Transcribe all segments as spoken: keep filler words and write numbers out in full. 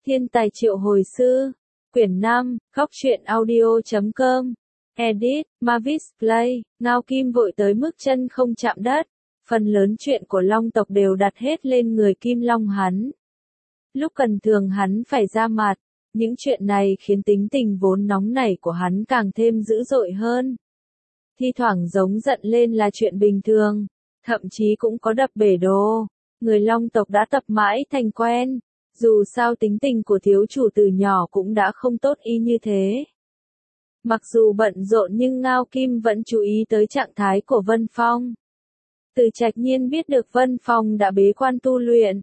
Thiên tài triệu hồi sư. Quyển năm, góc truyện audio chấm com. Edit, Mavis Play. Ngao Kim vội tới mức chân không chạm đất. Phần lớn chuyện của Long tộc đều đặt hết lên người Kim Long hắn. Lúc cần thường hắn phải ra mặt. Những chuyện này khiến tính tình vốn nóng nảy của hắn càng thêm dữ dội hơn. Thi thoảng giống giận lên là chuyện bình thường. Thậm chí cũng có đập bể đồ. Người Long tộc đã tập mãi thành quen. Dù sao tính tình của thiếu chủ từ nhỏ cũng đã không tốt y như thế. Mặc dù bận rộn nhưng Ngao Kim vẫn chú ý tới trạng thái của Vân Phong. Từ Trạch Nhiên biết được Vân Phong đã bế quan tu luyện.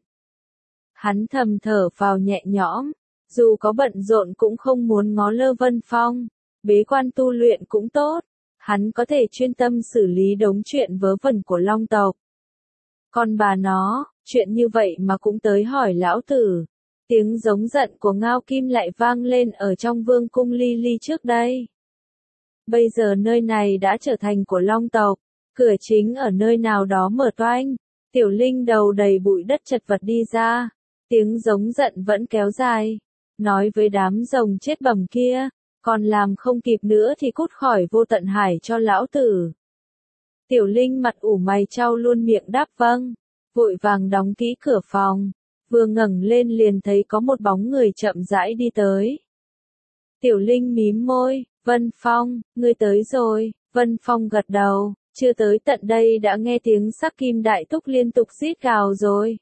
Hắn thầm thở phào nhẹ nhõm, dù có bận rộn cũng không muốn ngó lơ Vân Phong. Bế quan tu luyện cũng tốt, hắn có thể chuyên tâm xử lý đống chuyện vớ vẩn của Long tộc. Còn bà nó, chuyện như vậy mà cũng tới hỏi lão tử. Tiếng giống giận của Ngao Kim lại vang lên ở trong vương cung Ly Ly trước đây. Bây giờ nơi này đã trở thành của Long tộc, cửa chính ở nơi nào đó mở toang, Tiểu Linh đầu đầy bụi đất chật vật đi ra, tiếng giống giận vẫn kéo dài, nói với đám rồng chết bầm kia, còn làm không kịp nữa thì cút khỏi vô tận hải cho lão tử. Tiểu Linh mặt ủ mày chau luôn miệng đáp vâng, vội vàng đóng kỹ cửa phòng, vừa ngẩng lên liền thấy có một bóng người chậm rãi đi tới. Tiểu Linh mím môi, Vân Phong, ngươi tới rồi. Vân Phong gật đầu, chưa tới tận đây đã nghe tiếng sắc kim đại thúc liên tục rít gào rồi.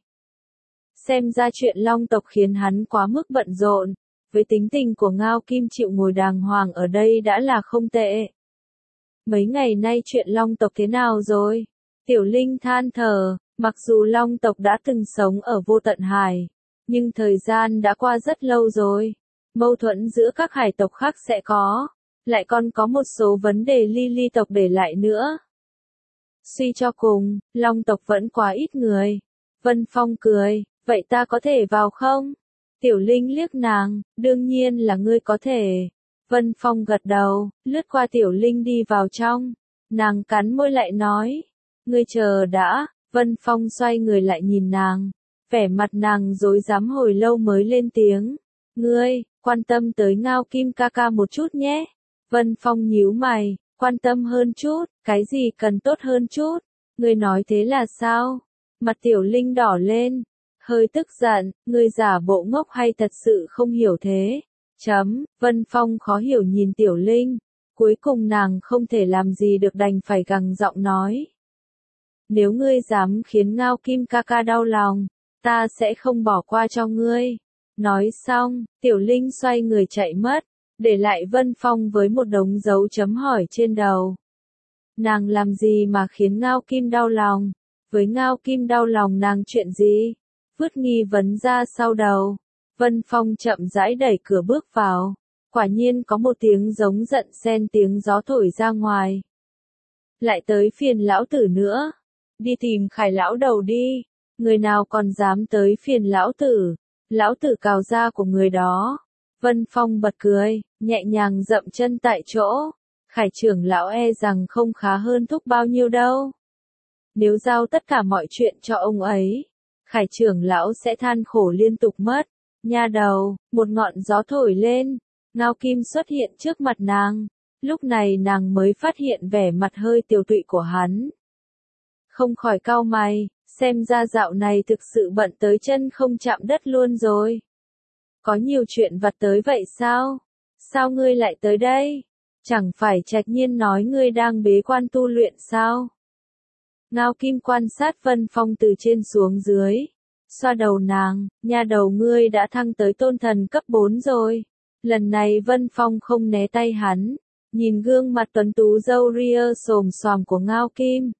Xem ra chuyện Long tộc khiến hắn quá mức bận rộn, với tính tình của Ngao Kim chịu ngồi đàng hoàng ở đây đã là không tệ. Mấy ngày nay chuyện Long tộc thế nào rồi? Tiểu Linh than thở, mặc dù Long tộc đã từng sống ở vô tận hải, nhưng thời gian đã qua rất lâu rồi. Mâu thuẫn giữa các hải tộc khác sẽ có, lại còn có một số vấn đề Ly Ly tộc để lại nữa. Suy cho cùng, Long tộc vẫn quá ít người. Vân Phong cười, vậy ta có thể vào không? Tiểu Linh liếc nàng, đương nhiên là ngươi có thể. Vân Phong gật đầu, lướt qua Tiểu Linh đi vào trong. Nàng cắn môi lại nói, ngươi chờ đã. Vân Phong xoay người lại nhìn nàng, vẻ mặt nàng rối rắm hồi lâu mới lên tiếng. Ngươi, quan tâm tới Ngao Kim ca ca một chút nhé. Vân Phong nhíu mày, quan tâm hơn chút, cái gì cần tốt hơn chút? Ngươi nói thế là sao? Mặt Tiểu Linh đỏ lên, hơi tức giận, ngươi giả bộ ngốc hay thật sự không hiểu thế? Chấm, Vân Phong khó hiểu nhìn Tiểu Linh, cuối cùng nàng không thể làm gì được đành phải gằn giọng nói. Nếu ngươi dám khiến Ngao Kim ca ca đau lòng, ta sẽ không bỏ qua cho ngươi. Nói xong, Tiểu Linh xoay người chạy mất, để lại Vân Phong với một đống dấu chấm hỏi trên đầu. Nàng làm gì mà khiến Ngao Kim đau lòng? Với Ngao Kim đau lòng nàng chuyện gì? Vứt nghi vấn ra sau đầu. Vân Phong chậm rãi đẩy cửa bước vào. Quả nhiên có một tiếng giống giận xen tiếng gió thổi ra ngoài. Lại tới phiền lão tử nữa. Đi tìm Khải lão đầu đi. Người nào còn dám tới phiền lão tử? Lão tử cào da của người đó. Vân Phong bật cười, nhẹ nhàng dậm chân tại chỗ. Khải trưởng lão e rằng không khá hơn thúc bao nhiêu đâu. Nếu giao tất cả mọi chuyện cho ông ấy, Khải trưởng lão sẽ than khổ liên tục mất. Nha đầu, một ngọn gió thổi lên, Ngao Kim xuất hiện trước mặt nàng. Lúc này nàng mới phát hiện vẻ mặt hơi tiều tụy của hắn. Không khỏi cau mày, xem ra dạo này thực sự bận tới chân không chạm đất luôn rồi. Có nhiều chuyện vặt tới vậy sao? Sao ngươi lại tới đây? Chẳng phải Trạch Nhiên nói ngươi đang bế quan tu luyện sao? Ngao Kim quan sát Vân Phong từ trên xuống dưới. Xoa đầu nàng, nha đầu ngươi đã thăng tới tôn thần cấp bốn rồi. Lần này Vân Phong không né tay hắn. Nhìn gương mặt tuấn tú râu ria xồm xoàm của Ngao Kim.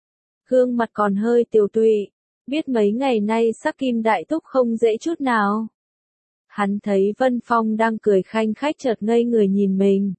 Gương mặt còn hơi tiều tụy. Biết mấy ngày nay sắc Kim đại thúc không dễ chút nào. Hắn thấy Vân Phong đang cười khanh khách chợt ngây người nhìn mình.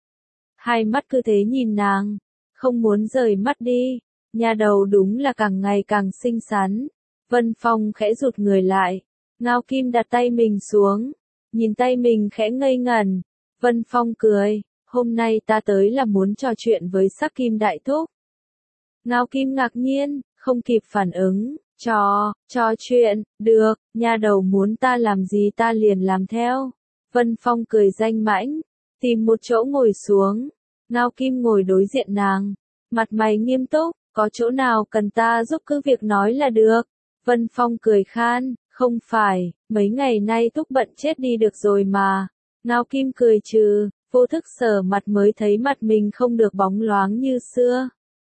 Hai mắt cứ thế nhìn nàng, không muốn rời mắt đi, nhà đầu đúng là càng ngày càng xinh xắn. Vân Phong khẽ rụt người lại, Ngao Kim đặt tay mình xuống, nhìn tay mình khẽ ngây ngẩn. Vân Phong cười, hôm nay ta tới là muốn trò chuyện với sắc Kim đại thúc. Ngao Kim ngạc nhiên, không kịp phản ứng, Trò, trò chuyện, được, nha đầu muốn ta làm gì ta liền làm theo. Vân Phong cười danh mãnh, tìm một chỗ ngồi xuống. Ngao Kim ngồi đối diện nàng, mặt mày nghiêm túc, có chỗ nào cần ta giúp cứ việc nói là được. Vân Phong cười khan, không phải, mấy ngày nay Thúc bận chết đi được rồi mà. Ngao Kim cười trừ, vô thức sờ mặt mới thấy mặt mình không được bóng loáng như xưa.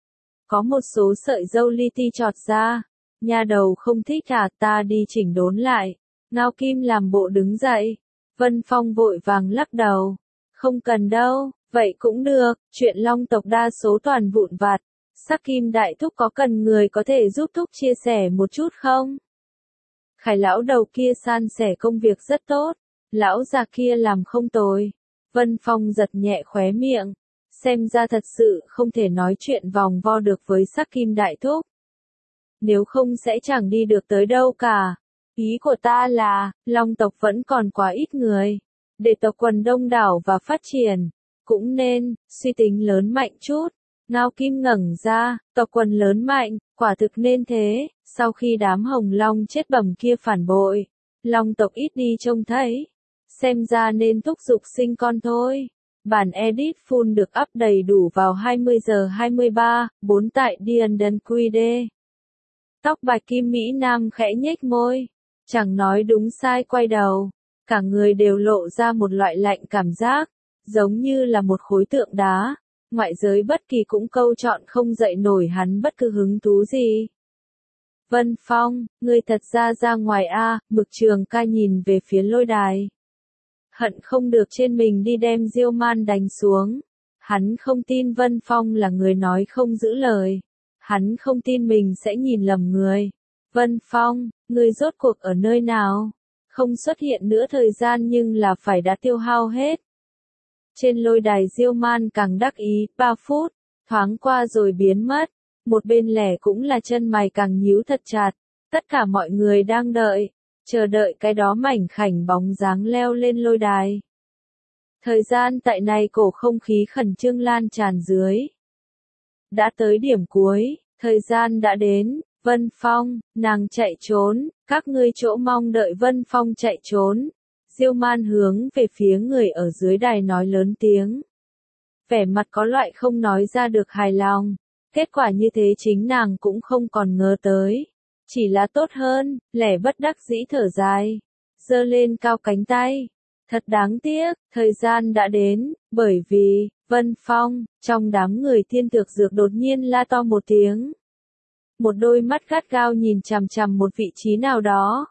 Có một số sợi râu li ti trọt ra, nha đầu không thích à, ta đi chỉnh đốn lại. Ngao Kim làm bộ đứng dậy, Vân Phong vội vàng lắc đầu, không cần đâu, vậy cũng được, chuyện Long tộc đa số toàn vụn vặt. Sắc Kim đại thúc có cần người có thể giúp thúc chia sẻ một chút không? Khải lão đầu kia san sẻ công việc rất tốt, lão già kia làm không tồi. Vân Phong giật nhẹ khóe miệng, xem ra thật sự không thể nói chuyện vòng vo được với Sắc Kim đại thúc. Nếu không sẽ chẳng đi được tới đâu cả. Ý của ta là, Long tộc vẫn còn quá ít người, để tộc quần đông đảo và phát triển, cũng nên suy tính lớn mạnh chút. Ngao Kim ngẩng ra, tộc quần lớn mạnh, quả thực nên thế. Sau khi đám hồng long chết bẩm kia phản bội, Long tộc ít đi trông thấy, xem ra nên thúc giục sinh con thôi. Bản edit full được up đầy đủ vào hai mươi giờ hai mươi ba, bốn tại Diandon quy đê. Tóc bạch Kim Mỹ Nam khẽ nhếch môi, chẳng nói đúng sai quay đầu, cả người đều lộ ra một loại lạnh cảm giác, giống như là một khối tượng đá. Ngoại giới bất kỳ cũng câu chọn không dậy nổi hắn bất cứ hứng thú gì. Vân Phong, ngươi thật ra ra ngoài a, Mực Trường Ca nhìn về phía lôi đài. Hận không được trên mình đi đem Diêu Man đánh xuống. Hắn không tin Vân Phong là người nói không giữ lời. Hắn không tin mình sẽ nhìn lầm người. Vân Phong, ngươi rốt cuộc ở nơi nào? Không xuất hiện nữa thời gian nhưng là phải đã tiêu hao hết. Trên lôi đài Diêu Man càng đắc ý, ba phút, thoáng qua rồi biến mất. Một bên lẻ cũng là chân mày càng nhíu thật chặt. Tất cả mọi người đang đợi, chờ đợi cái đó mảnh khảnh bóng dáng leo lên lôi đài. Thời gian tại này cổ không khí khẩn trương lan tràn dưới. Đã tới điểm cuối, thời gian đã đến, Vân Phong, nàng chạy trốn, các ngươi chỗ mong đợi Vân Phong chạy trốn. Diêu Man hướng về phía người ở dưới đài nói lớn tiếng. Vẻ mặt có loại không nói ra được hài lòng. Kết quả như thế chính nàng cũng không còn ngờ tới. Chỉ là tốt hơn, lẻ bất đắc dĩ thở dài. Giơ lên cao cánh tay. Thật đáng tiếc, thời gian đã đến, bởi vì, Vân Phong, trong đám người thiên thực dược đột nhiên la to một tiếng. Một đôi mắt gắt gao nhìn chằm chằm một vị trí nào đó.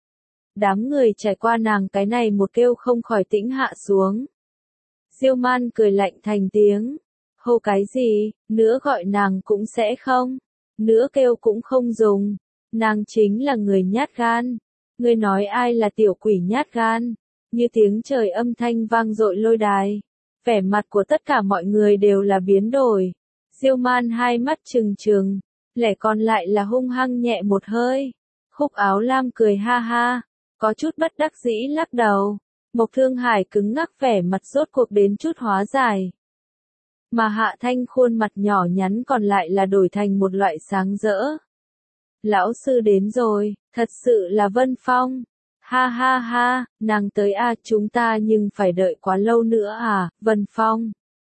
Đám người trải qua nàng cái này một kêu không khỏi tĩnh hạ xuống. Diêu Man cười lạnh thành tiếng. Hô cái gì, nữa gọi nàng cũng sẽ không. Nữa kêu cũng không dùng. Nàng chính là người nhát gan. Ngươi nói ai là tiểu quỷ nhát gan. Như tiếng trời âm thanh vang dội lôi đài. Vẻ mặt của tất cả mọi người đều là biến đổi. Diêu Man hai mắt trừng trừng. Lẻ còn lại là hung hăng nhẹ một hơi. Khúc Áo Lam cười ha ha. Có chút bất đắc dĩ lắc đầu. Mộc Thương Hải cứng ngắc vẻ mặt rốt cuộc đến chút hóa giải. Mà Hạ Thanh khuôn mặt nhỏ nhắn còn lại là đổi thành một loại sáng rỡ. Lão sư đến rồi, thật sự là Vân Phong. Ha ha ha, nàng tới a, chúng ta nhưng phải đợi quá lâu nữa à, Vân Phong.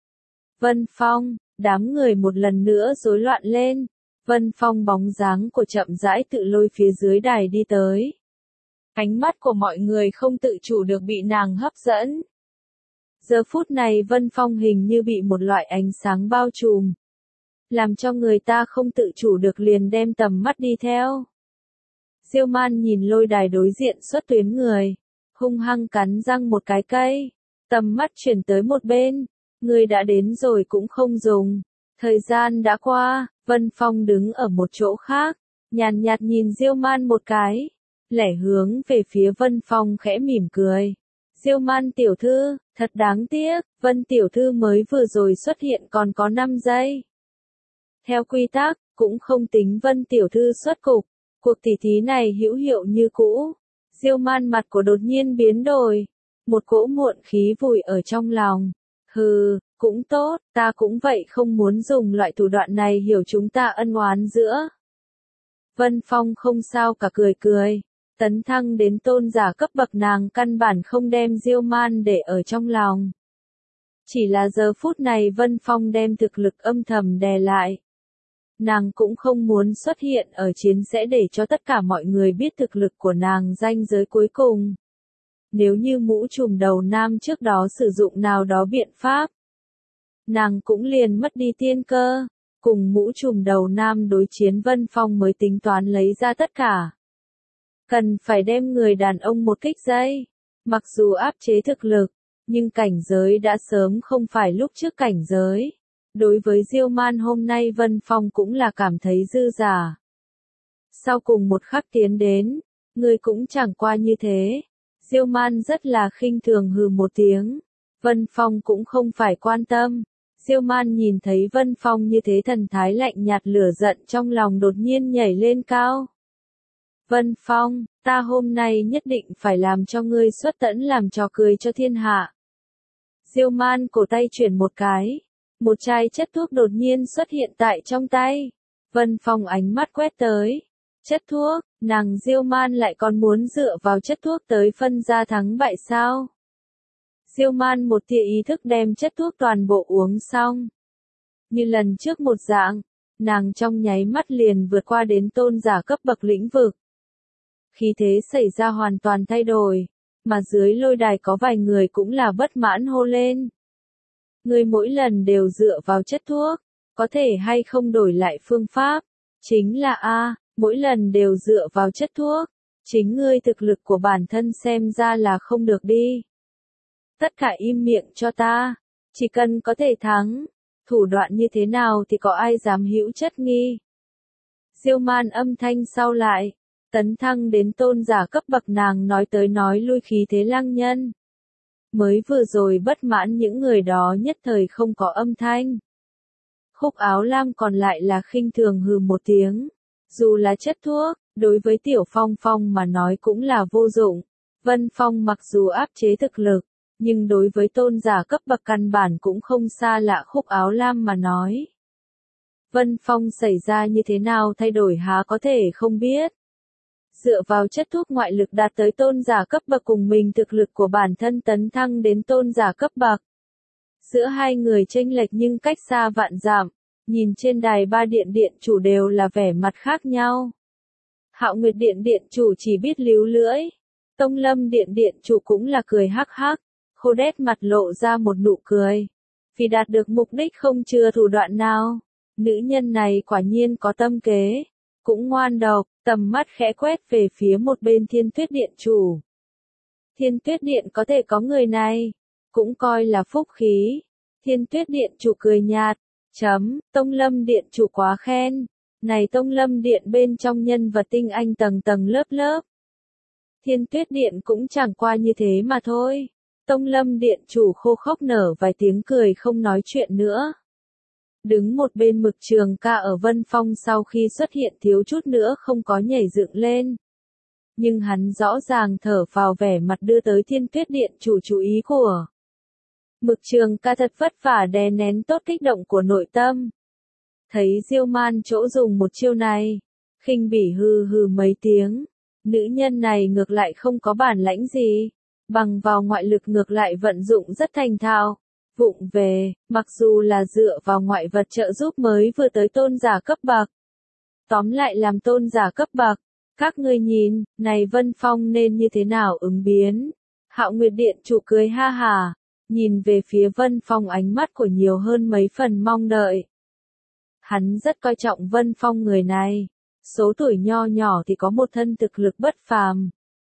Vân Phong, đám người một lần nữa rối loạn lên. Vân Phong bóng dáng của chậm rãi tự lôi phía dưới đài đi tới. Ánh mắt của mọi người không tự chủ được bị nàng hấp dẫn. Giờ phút này Vân Phong hình như bị một loại ánh sáng bao trùm. Làm cho người ta không tự chủ được liền đem tầm mắt đi theo. Diêu Man nhìn lôi đài đối diện xuất tuyến người. Hung hăng cắn răng một cái cây. Tầm mắt chuyển tới một bên. Người đã đến rồi cũng không dùng. Thời gian đã qua, Vân Phong đứng ở một chỗ khác. Nhàn nhạt nhìn Diêu Man một cái. Lẻ hướng về phía Vân Phong khẽ mỉm cười. Diêu Man tiểu thư, thật đáng tiếc, Vân tiểu thư mới vừa rồi xuất hiện còn có năm giây. Theo quy tắc, cũng không tính Vân tiểu thư xuất cục, cuộc tỉ thí này hữu hiệu như cũ. Diêu Man mặt của đột nhiên biến đổi, một cỗ muộn khí vùi ở trong lòng. Hừ, cũng tốt, ta cũng vậy không muốn dùng loại thủ đoạn này hiểu chúng ta ân oán giữa. Vân Phong không sao cả cười cười. Tấn thăng đến tôn giả cấp bậc nàng căn bản không đem Diêu Man để ở trong lòng. Chỉ là giờ phút này Vân Phong đem thực lực âm thầm đè lại. Nàng cũng không muốn xuất hiện ở chiến sẽ để cho tất cả mọi người biết thực lực của nàng ranh giới cuối cùng. Nếu như mũ trùm đầu nam trước đó sử dụng nào đó biện pháp, nàng cũng liền mất đi tiên cơ. Cùng mũ trùm đầu nam đối chiến Vân Phong mới tính toán lấy ra tất cả. Cần phải đem người đàn ông một kích dây. Mặc dù áp chế thực lực, nhưng cảnh giới đã sớm không phải lúc trước cảnh giới. Đối với Diêu Man hôm nay Vân Phong cũng là cảm thấy dư giả. Sau cùng một khắc tiến đến, người cũng chẳng qua như thế. Diêu Man rất là khinh thường hừ một tiếng. Vân Phong cũng không phải quan tâm. Diêu Man nhìn thấy Vân Phong như thế thần thái lạnh nhạt lửa giận trong lòng đột nhiên nhảy lên cao. Vân Phong, ta hôm nay nhất định phải làm cho ngươi xuất tẫn làm trò cười cho thiên hạ. Diêu Man cổ tay chuyển một cái. Một chai chất thuốc đột nhiên xuất hiện tại trong tay. Vân Phong ánh mắt quét tới. Chất thuốc, nàng Diêu Man lại còn muốn dựa vào chất thuốc tới phân ra thắng bại sao? Diêu Man một tia ý thức đem chất thuốc toàn bộ uống xong. Như lần trước một dạng, nàng trong nháy mắt liền vượt qua đến tôn giả cấp bậc lĩnh vực. Khí thế xảy ra hoàn toàn thay đổi, mà dưới lôi đài có vài người cũng là bất mãn hô lên. Người mỗi lần đều dựa vào chất thuốc, có thể hay không đổi lại phương pháp? Chính là A, mỗi lần đều dựa vào chất thuốc, chính ngươi thực lực của bản thân xem ra là không được đi. Tất cả im miệng cho ta, chỉ cần có thể thắng, thủ đoạn như thế nào thì có ai dám hữu chất nghi. Diêu Man âm thanh sau lại, tấn thăng đến tôn giả cấp bậc nàng nói tới nói lui khí thế lăng nhân. Mới vừa rồi bất mãn những người đó nhất thời không có âm thanh. Khúc Áo Lam còn lại là khinh thường hừ một tiếng. Dù là chất thuốc, đối với Tiểu Phong Phong mà nói cũng là vô dụng. Vân Phong mặc dù áp chế thực lực, nhưng đối với tôn giả cấp bậc căn bản cũng không xa lạ Khúc Áo Lam mà nói. Vân Phong xảy ra như thế nào thay đổi há có thể không biết. Dựa vào chất thuốc ngoại lực đạt tới tôn giả cấp bậc cùng mình thực lực của bản thân tấn thăng đến tôn giả cấp bậc. Giữa hai người chênh lệch nhưng cách xa vạn dặm, nhìn trên đài ba điện điện chủ đều là vẻ mặt khác nhau. Hạo Nguyệt điện điện chủ chỉ biết líu lưỡi, Tông Lâm điện điện chủ cũng là cười hắc hắc, Khô Đét mặt lộ ra một nụ cười. Vì đạt được mục đích không chừa thủ đoạn nào, nữ nhân này quả nhiên có tâm kế, cũng ngoan độc. Tầm mắt khẽ quét về phía một bên Thiên Tuyết Điện chủ. Thiên Tuyết Điện có thể có người này, cũng coi là phúc khí. Thiên Tuyết Điện chủ cười nhạt, chấm, Tông Lâm Điện chủ quá khen. Này Tông Lâm Điện bên trong nhân vật tinh anh tầng tầng lớp lớp. Thiên Tuyết Điện cũng chẳng qua như thế mà thôi. Tông Lâm Điện chủ khô khốc nở vài tiếng cười không nói chuyện nữa. Đứng một bên Mực Trường Ca ở Vân Phong sau khi xuất hiện thiếu chút nữa không có nhảy dựng lên. Nhưng hắn rõ ràng thở vào vẻ mặt đưa tới Thiên Tuyết Điện chủ chú ý của. Mực Trường Ca thật vất vả đè nén tốt kích động của nội tâm. Thấy Diêu Man chỗ dùng một chiêu này, khinh bỉ hừ hừ mấy tiếng. Nữ nhân này ngược lại không có bản lãnh gì, bằng vào ngoại lực ngược lại vận dụng rất thành thạo. Vụng về, mặc dù là dựa vào ngoại vật trợ giúp mới vừa tới tôn giả cấp bậc. Tóm lại làm tôn giả cấp bậc, các ngươi nhìn, này Vân Phong nên như thế nào ứng biến. Hạo Nguyệt Điện chủ cười ha hà, nhìn về phía Vân Phong ánh mắt của nhiều hơn mấy phần mong đợi. Hắn rất coi trọng Vân Phong người này, số tuổi nho nhỏ thì có một thân thực lực bất phàm.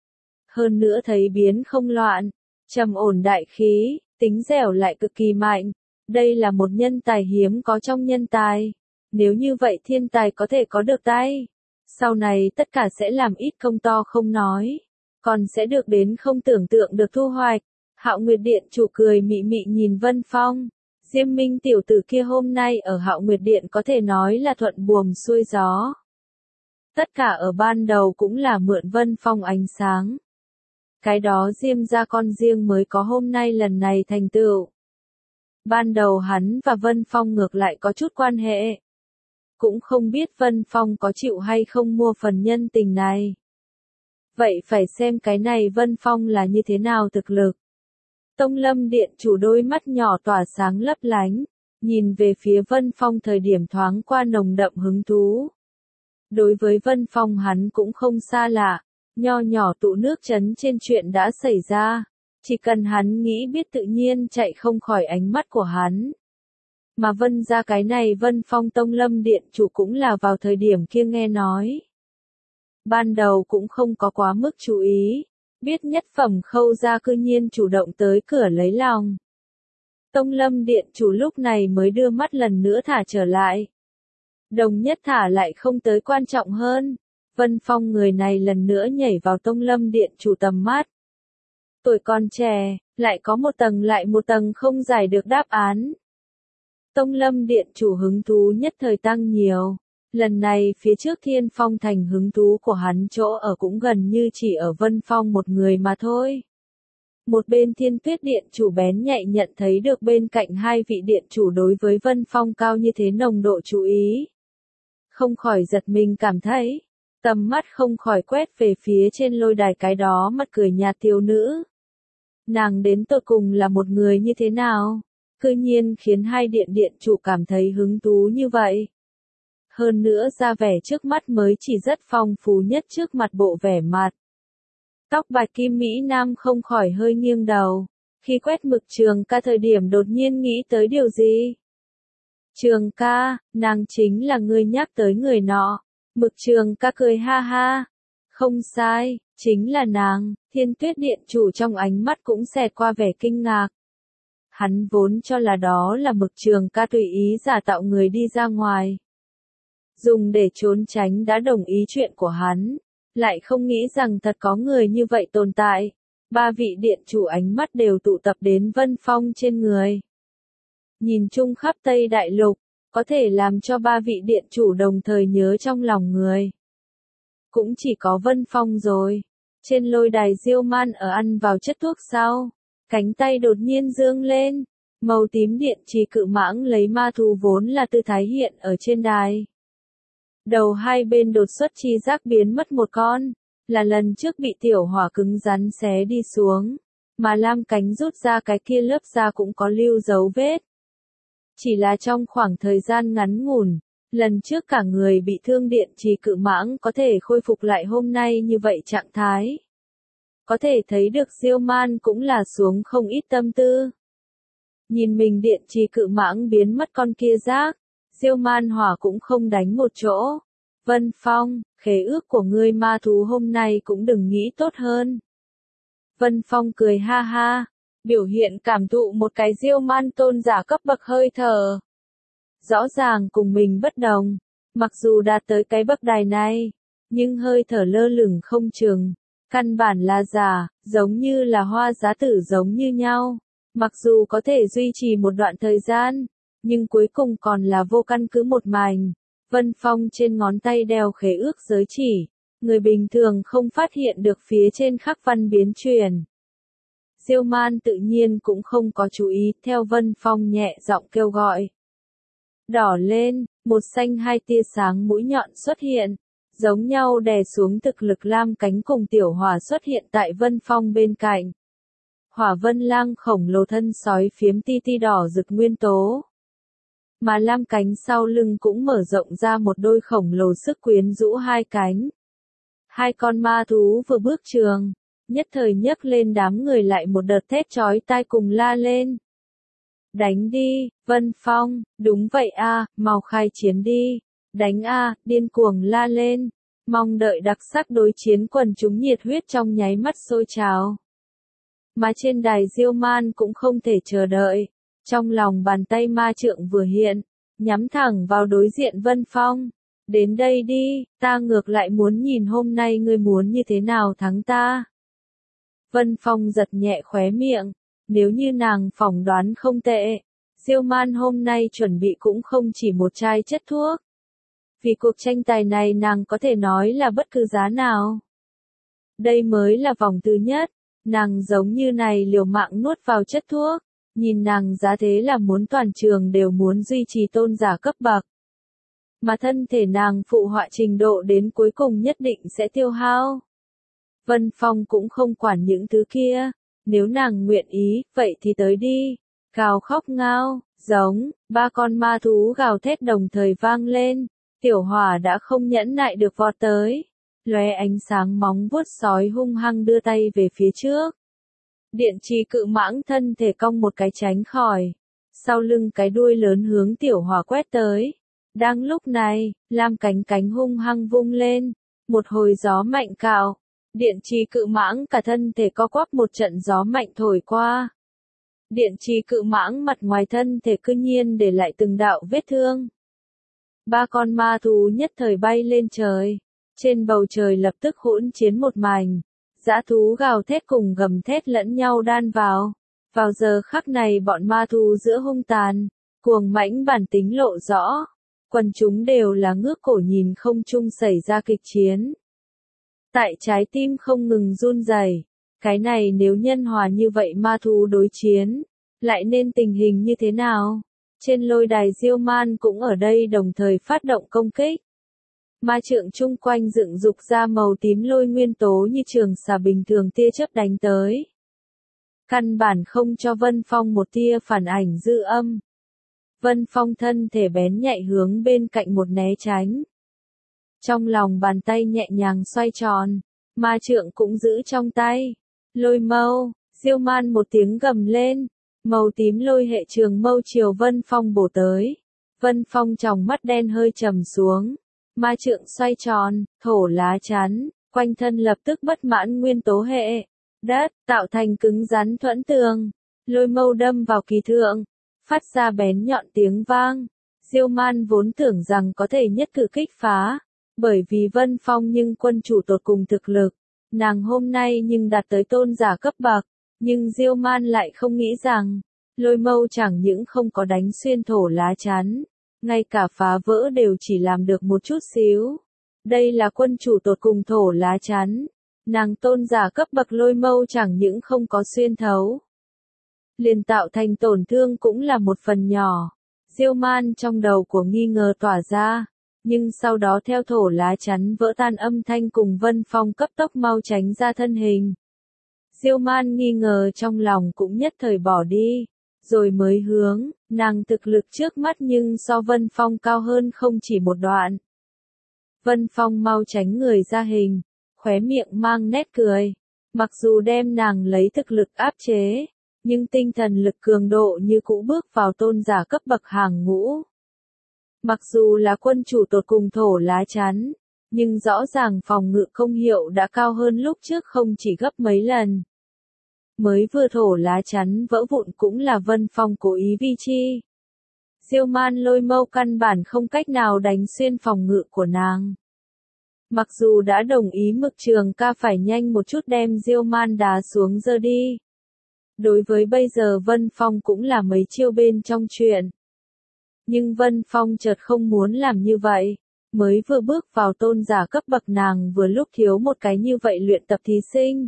Hơn nữa thấy biến không loạn, trầm ổn đại khí. Tính dẻo lại cực kỳ mạnh, đây là một nhân tài hiếm có trong nhân tài. Nếu như vậy thiên tài có thể có được tay, sau này tất cả sẽ làm ít công to không nói, còn sẽ được đến không tưởng tượng được thu hoạch. Hạo Nguyệt Điện chủ cười mị mị nhìn Vân Phong, Diêm Minh tiểu tử kia hôm nay ở Hạo Nguyệt Điện có thể nói là thuận buồm xuôi gió. Tất cả ở ban đầu cũng là mượn Vân Phong ánh sáng. Cái đó Diêm gia con riêng mới có hôm nay lần này thành tựu. Ban đầu hắn và Vân Phong ngược lại có chút quan hệ. cũng không biết Vân Phong có chịu hay không mua phần nhân tình này. Vậy phải xem cái này Vân Phong là như thế nào thực lực. Tông Lâm Điện chủ đôi mắt nhỏ tỏa sáng lấp lánh, nhìn về phía Vân Phong thời điểm thoáng qua nồng đậm hứng thú. Đối với Vân Phong hắn cũng không xa lạ, nho nhỏ tụ nước chấn trên chuyện đã xảy ra, chỉ cần hắn nghĩ biết tự nhiên chạy không khỏi ánh mắt của hắn. Mà Vân ra cái này Vân Phong Tông Lâm Điện chủ cũng là vào thời điểm kia nghe nói. Ban đầu cũng không có quá mức chú ý, biết nhất phẩm Khâu gia cư nhiên chủ động tới cửa lấy lòng. Tông Lâm Điện chủ lúc này mới đưa mắt lần nữa thả trở lại. Đồng nhất thả lại không tới quan trọng hơn, Vân Phong người này lần nữa nhảy vào Tông Lâm Điện chủ tầm mắt. Tuổi còn trẻ, lại có một tầng lại một tầng không giải được đáp án. Tông Lâm Điện chủ hứng thú nhất thời tăng nhiều. Lần này phía trước Thiên Phong Thành hứng thú của hắn chỗ ở cũng gần như chỉ ở Vân Phong một người mà thôi. Một bên Thiên Tuyết Điện chủ bén nhạy nhận thấy được bên cạnh hai vị điện chủ đối với Vân Phong cao như thế nồng độ chú ý. Không khỏi giật mình cảm thấy, tầm mắt không khỏi quét về phía trên lôi đài cái đó mặt cười nhạt thiếu nữ. Nàng đến tột cùng là một người như thế nào? Cư nhiên khiến hai điện điện chủ cảm thấy hứng thú như vậy. Hơn nữa ra vẻ trước mắt mới chỉ rất phong phú nhất trước mặt bộ vẻ mặt. Tóc bạch kim Mỹ Nam không khỏi hơi nghiêng đầu, khi quét Mực Trường Ca thời điểm đột nhiên nghĩ tới điều gì. Trường ca, nàng chính là người nhắc tới người nọ. Mực Trường Ca cười ha ha. Không sai, chính là nàng. Thiên Tuyết Điện chủ trong ánh mắt cũng xẹt qua vẻ kinh ngạc. Hắn vốn cho là đó là Mực Trường Ca tùy ý giả tạo người đi ra ngoài. Dùng để trốn tránh đã đồng ý chuyện của hắn, lại không nghĩ rằng thật có người như vậy tồn tại. Ba vị điện chủ ánh mắt đều tụ tập đến Vân Phong trên người. Nhìn chung khắp Tây Đại Lục, có thể làm cho ba vị điện chủ đồng thời nhớ trong lòng người. Cũng chỉ có Vân Phong rồi. Trên lôi đài Diêu Man ở ăn vào chất thuốc sau, cánh tay đột nhiên dương lên, màu tím điện trì cự mãng lấy ma thú vốn là tư thái hiện ở trên đài. Đầu hai bên đột xuất chi giác biến mất một con, là lần trước bị tiểu hỏa cứng rắn xé đi xuống, mà lam cánh rút ra cái kia lớp da cũng có lưu dấu vết. Chỉ là trong khoảng thời gian ngắn ngủn, lần trước cả người bị thương điện trì cự mãng có thể khôi phục lại hôm nay như vậy trạng thái. Có thể thấy được Diêu Man cũng là xuống không ít tâm tư. Nhìn mình điện trì cự mãng biến mất con kia giác, Diêu Man hỏa cũng không đánh một chỗ. Vân Phong, khế ước của ngươi ma thú hôm nay cũng đừng nghĩ tốt hơn. Vân Phong cười ha ha, biểu hiện cảm thụ một cái Diêu Man tôn giả cấp bậc hơi thở. Rõ ràng cùng mình bất đồng, mặc dù đạt tới cái bậc đài này, nhưng hơi thở lơ lửng không chừng, căn bản là giả, giống như là hoa giá tử giống như nhau. Mặc dù có thể duy trì một đoạn thời gian, nhưng cuối cùng còn là vô căn cứ một mảnh. Vân Phong trên ngón tay đeo khế ước giới chỉ, người bình thường không phát hiện được phía trên khắc văn biến chuyển. Diêu Man tự nhiên cũng không có chú ý, theo Vân Phong nhẹ giọng kêu gọi. Đỏ lên, một xanh hai tia sáng mũi nhọn xuất hiện, giống nhau đè xuống thực lực lam cánh cùng tiểu hỏa xuất hiện tại Vân Phong bên cạnh. Hỏa vân lang khổng lồ thân sói phiếm ti ti đỏ rực nguyên tố. Mà lam cánh sau lưng cũng mở rộng ra một đôi khổng lồ sức quyến rũ hai cánh. Hai con ma thú vừa bước trường, nhất thời nhấc lên đám người lại một đợt thét chói tai cùng la lên. Đánh đi, Vân Phong, đúng vậy a, mau khai chiến đi, đánh a, điên cuồng la lên, mong đợi đặc sắc đối chiến quần chúng nhiệt huyết trong nháy mắt sôi trào. Mà trên đài Diêu Man cũng không thể chờ đợi, trong lòng bàn tay ma trượng vừa hiện, nhắm thẳng vào đối diện Vân Phong. Đến đây đi, ta ngược lại muốn nhìn hôm nay ngươi muốn như thế nào thắng ta. Vân Phong giật nhẹ khóe miệng, nếu như nàng phỏng đoán không tệ, Diêu Man hôm nay chuẩn bị cũng không chỉ một chai chất thuốc. Vì cuộc tranh tài này nàng có thể nói là bất cứ giá nào. Đây mới là vòng thứ nhất, nàng giống như này liều mạng nuốt vào chất thuốc, nhìn nàng giá thế là muốn toàn trường đều muốn duy trì tôn giả cấp bậc. mà thân thể nàng phụ họa trình độ đến cuối cùng nhất định sẽ tiêu hao. Vân Phong cũng không quản những thứ kia, nếu nàng nguyện ý, vậy thì tới đi. Gào khóc ngao, giống, ba con ma thú gào thét đồng thời vang lên, tiểu hỏa đã không nhẫn nại được vọt tới, lóe ánh sáng móng vuốt sói hung hăng đưa tay về phía trước. Điện trì cự mãng thân thể cong một cái tránh khỏi, sau lưng cái đuôi lớn hướng tiểu hỏa quét tới. Đang lúc này, lam cánh cánh hung hăng vung lên, một hồi gió mạnh cạo, điện trì cự mãng cả thân thể co quắp một trận gió mạnh thổi qua. Điện trì cự mãng mặt ngoài thân thể cư nhiên để lại từng đạo vết thương. Ba con ma thú nhất thời bay lên trời, trên bầu trời lập tức hỗn chiến một mảnh, dã thú gào thét cùng gầm thét lẫn nhau đan vào. Vào giờ khắc này bọn ma thú giữa hung tàn, cuồng mãnh bản tính lộ rõ, quần chúng đều là ngước cổ nhìn không trung xảy ra kịch chiến. Tại trái tim không ngừng run rẩy, cái này nếu nhân hòa như vậy ma thú đối chiến, lại nên tình hình như thế nào? Trên lôi đài Diêu Man cũng ở đây đồng thời phát động công kích. Ma trượng chung quanh dựng dục ra màu tím lôi nguyên tố như trường xà bình thường tia chớp đánh tới. Căn bản không cho Vân Phong một tia phản ảnh dư âm. Vân Phong thân thể bén nhạy hướng bên cạnh một né tránh. Trong lòng bàn tay nhẹ nhàng xoay tròn, ma trượng cũng giữ trong tay. Lôi mâu, Diêu Man một tiếng gầm lên, màu tím lôi hệ trường mâu chiều Vân Phong bổ tới. Vân Phong tròng mắt đen hơi trầm xuống, ma trượng xoay tròn, thổ lá chắn, quanh thân lập tức bất mãn nguyên tố hệ đất, tạo thành cứng rắn thuẫn tường. Lôi mâu đâm vào kỳ thượng, phát ra bén nhọn tiếng vang. Diêu Man vốn tưởng rằng có thể nhất cử kích phá, bởi vì Vân Phong nhưng quân chủ tột cùng thực lực, nàng hôm nay nhưng đạt tới tôn giả cấp bậc, nhưng Diêu Man lại không nghĩ rằng, lôi mâu chẳng những không có đánh xuyên thổ lá chắn, ngay cả phá vỡ đều chỉ làm được một chút xíu. Đây là quân chủ tột cùng thổ lá chắn, nàng tôn giả cấp bậc lôi mâu chẳng những không có xuyên thấu, liền tạo thành tổn thương cũng là một phần nhỏ. Diêu Man trong đầu của nghi ngờ tỏa ra, nhưng sau đó theo thổ lá chắn vỡ tan âm thanh cùng Vân Phong cấp tốc mau tránh ra thân hình. Diêu Man nghi ngờ trong lòng cũng nhất thời bỏ đi, rồi mới hướng, nàng thực lực trước mắt nhưng so Vân Phong cao hơn không chỉ một đoạn. Vân Phong mau tránh người ra hình, khóe miệng mang nét cười, mặc dù đem nàng lấy thực lực áp chế, nhưng tinh thần lực cường độ như cũ bước vào tôn giả cấp bậc hàng ngũ. Mặc dù là quân chủ tột cùng thổ lá chắn, nhưng rõ ràng phòng ngự công hiệu đã cao hơn lúc trước không chỉ gấp mấy lần. Mới vừa thổ lá chắn vỡ vụn cũng là Vân Phong cố ý vi chi. Diêu Man lôi mâu căn bản không cách nào đánh xuyên phòng ngự của nàng. Mặc dù đã đồng ý Mực Trường ca phải nhanh một chút đem Diêu Man đá xuống giơ đi. Đối với bây giờ Vân Phong cũng là mấy chiêu bên trong chuyện. Nhưng Vân Phong chợt không muốn làm như vậy. Mới vừa bước vào tôn giả cấp bậc nàng vừa lúc thiếu một cái như vậy luyện tập thí sinh.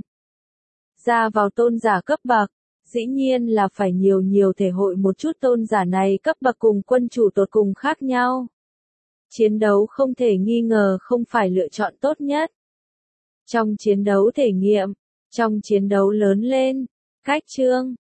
Ra vào tôn giả cấp bậc, dĩ nhiên là phải nhiều nhiều thể hội một chút tôn giả này cấp bậc cùng quân chủ tột cùng khác nhau. Chiến đấu không thể nghi ngờ không phải lựa chọn tốt nhất. Trong chiến đấu thể nghiệm, trong chiến đấu lớn lên, cách chương.